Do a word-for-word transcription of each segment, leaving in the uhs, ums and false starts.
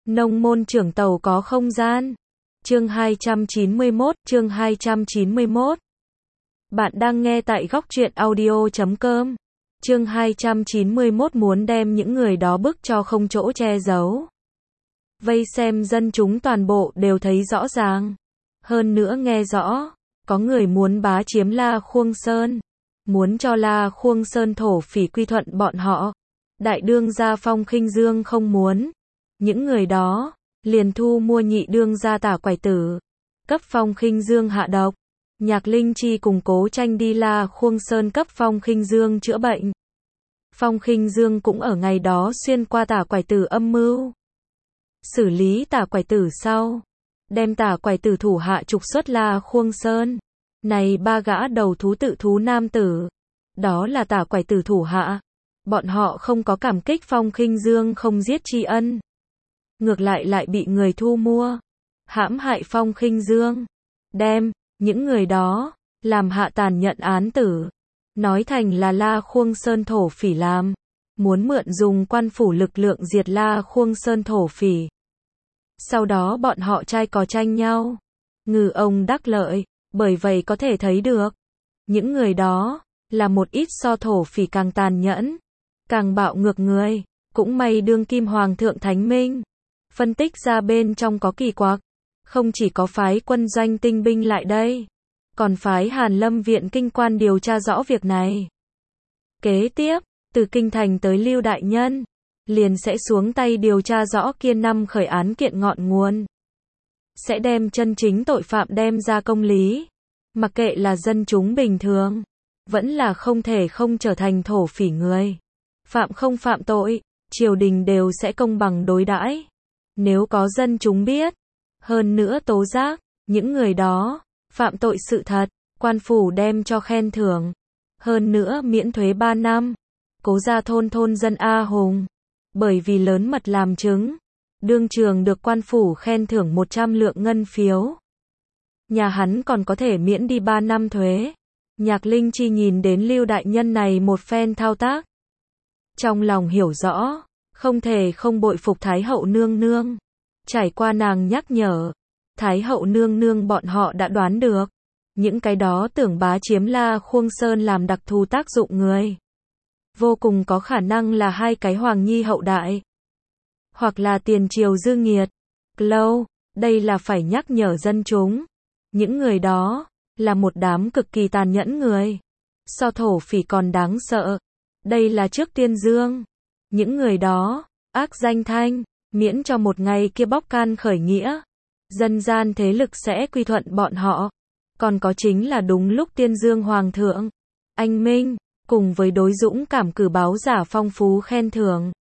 Nông môn trưởng tàu có không gian. Chương hai trăm chín mươi mốt, chương hai trăm chín mươi mốt. Bạn đang nghe tại góc truyện audio chấm com. Chương hai trăm chín mươi mốt muốn đem những người đó bức cho không chỗ che giấu. Vây xem dân chúng toàn bộ đều thấy rõ ràng. Hơn nữa nghe rõ, có người muốn bá chiếm La Khuông Sơn. Muốn cho La Khuông Sơn thổ phỉ quy thuận bọn họ. Đại đương gia Phong Khinh Dương không muốn. Những người đó, liền thu mua nhị đương gia Tả Quải Tử. Cấp Phong Khinh Dương hạ độc. Nhạc Linh Chi cùng Cố Tranh đi La Khuông Sơn cấp Phong Khinh Dương chữa bệnh. Phong Khinh Dương cũng ở ngày đó xuyên qua Tả Quải Tử âm mưu. Xử lý Tả Quải Tử sau. Đem Tả Quải Tử thủ hạ trục xuất La Khuông Sơn. Này ba gã đầu thú tự thú nam tử. Đó là Tả Quải Tử thủ hạ. Bọn họ không có cảm kích Phong Khinh Dương không giết tri ân. Ngược lại lại bị người thu mua. Hãm hại Phong Khinh Dương. Đem, những người đó, làm hạ tàn nhận án tử. Nói thành là La Khuông Sơn thổ phỉ làm. Muốn mượn dùng quan phủ lực lượng diệt La Khuông Sơn thổ phỉ. Sau đó bọn họ trai có tranh nhau. Ngư ông đắc lợi, bởi vậy có thể thấy được. Những người đó, là một ít so thổ phỉ càng tàn nhẫn, càng bạo ngược người. Cũng may đương kim hoàng thượng Thánh Minh. Phân tích ra bên trong có kỳ quặc. Không chỉ có phái quân doanh tinh binh lại đây. Còn phái Hàn Lâm viện kinh quan điều tra rõ việc này. Kế tiếp, từ kinh thành tới Lưu Đại Nhân. Liền sẽ xuống tay điều tra rõ Kiên Năm khởi án kiện ngọn nguồn. Sẽ đem chân chính tội phạm đem ra công lý. Mặc kệ là dân chúng bình thường. Vẫn là không thể không trở thành thổ phỉ người. Phạm không phạm tội, triều đình đều sẽ công bằng đối đãi. Nếu có dân chúng biết, hơn nữa tố giác, những người đó, phạm tội sự thật, quan phủ đem cho khen thưởng. Hơn nữa miễn thuế ba năm. Cố gia thôn thôn dân A Hùng. Bởi vì lớn mật làm chứng. Đương trường được quan phủ khen thưởng một trăm lượng ngân phiếu. Nhà hắn còn có thể miễn đi ba năm thuế. Nhạc Linh Chi nhìn đến Lưu Đại Nhân này một phen thao tác. Trong lòng hiểu rõ, không thể không bội phục Thái hậu nương nương. Trải qua nàng nhắc nhở, Thái hậu nương nương bọn họ đã đoán được. Những cái đó tưởng bá chiếm La Khuông Sơn làm đặc thù tác dụng người. Vô cùng có khả năng là hai cái hoàng nhi hậu đại. Hoặc là tiền triều dư nghiệt. Lâu, đây là phải nhắc nhở dân chúng. Những người đó, là một đám cực kỳ tàn nhẫn người. So thổ phỉ còn đáng sợ. Đây là trước tiên dương. Những người đó, ác danh thanh, miễn cho một ngày kia bóc can khởi nghĩa. Dân gian thế lực sẽ quy thuận bọn họ. Còn có chính là đúng lúc tiên dương hoàng thượng. Anh Minh, cùng với đối dũng cảm cử báo giả phong phú khen thưởng.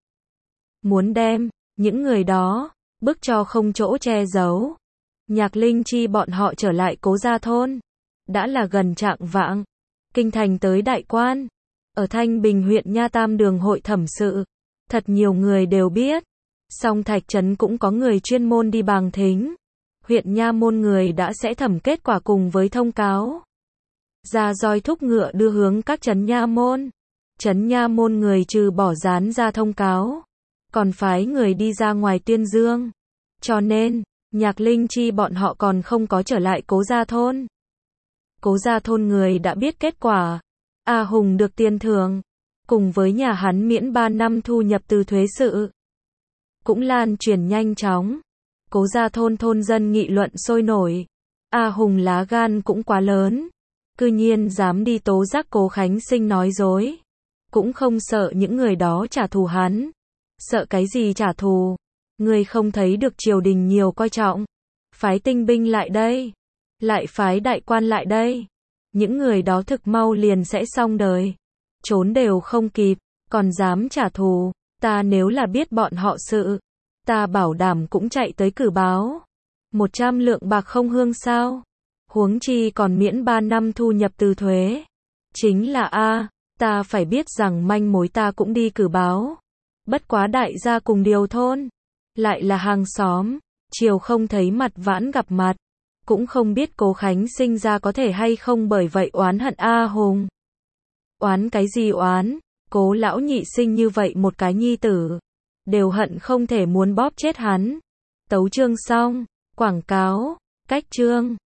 Muốn đem, những người đó, bức cho không chỗ che giấu. Nhạc Linh Chi bọn họ trở lại Cố gia thôn. Đã là gần trạng vạng. Kinh thành tới đại quan. Ở Thanh Bình huyện Nha Tam đường hội thẩm sự. Thật nhiều người đều biết. Song Thạch Trấn cũng có người chuyên môn đi bàng thính. Huyện Nha môn người đã sẽ thẩm kết quả cùng với thông cáo. Ra roi thúc ngựa đưa hướng các trấn Nha môn. Trấn Nha môn người trừ bỏ dán ra thông cáo. Còn phái người đi ra ngoài tuyên dương. Cho nên, Nhạc Linh Chi bọn họ còn không có trở lại Cố gia thôn. Cố gia thôn người đã biết kết quả. A Hùng được tiền thưởng. Cùng với nhà hắn miễn ba năm thu nhập từ thuế sự. Cũng lan truyền nhanh chóng. Cố gia thôn thôn dân nghị luận sôi nổi. A Hùng lá gan cũng quá lớn. Cư nhiên dám đi tố giác Cố Khánh Sinh nói dối. Cũng không sợ những người đó trả thù hắn. Sợ cái gì trả thù. Người không thấy được triều đình nhiều coi trọng. Phái tinh binh lại đây. Lại phái đại quan lại đây. Những người đó thực mau liền sẽ xong đời. Trốn đều không kịp. Còn dám trả thù. Ta nếu là biết bọn họ sự. Ta bảo đảm cũng chạy tới cử báo. Một trăm lượng bạc không hương sao. Huống chi còn miễn ba năm thu nhập từ thuế. Chính là A. Ta phải biết rằng manh mối ta cũng đi cử báo. Bất quá đại gia cùng điều thôn. Lại là hàng xóm. Chiều không thấy mặt vãn gặp mặt. Cũng không biết Cố Khánh Sinh ra có thể hay không bởi vậy oán hận A Hùng. Oán cái gì oán? Cố lão nhị sinh như vậy một cái nhi tử. Đều hận không thể muốn bóp chết hắn. Tấu chương xong. Quảng cáo. Cách chương.